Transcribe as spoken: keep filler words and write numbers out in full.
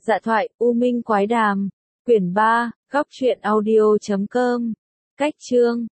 Dạ thoại, U Minh Quái Đàm. Quyển ba, góc truyện audio chấm com. Cách chương.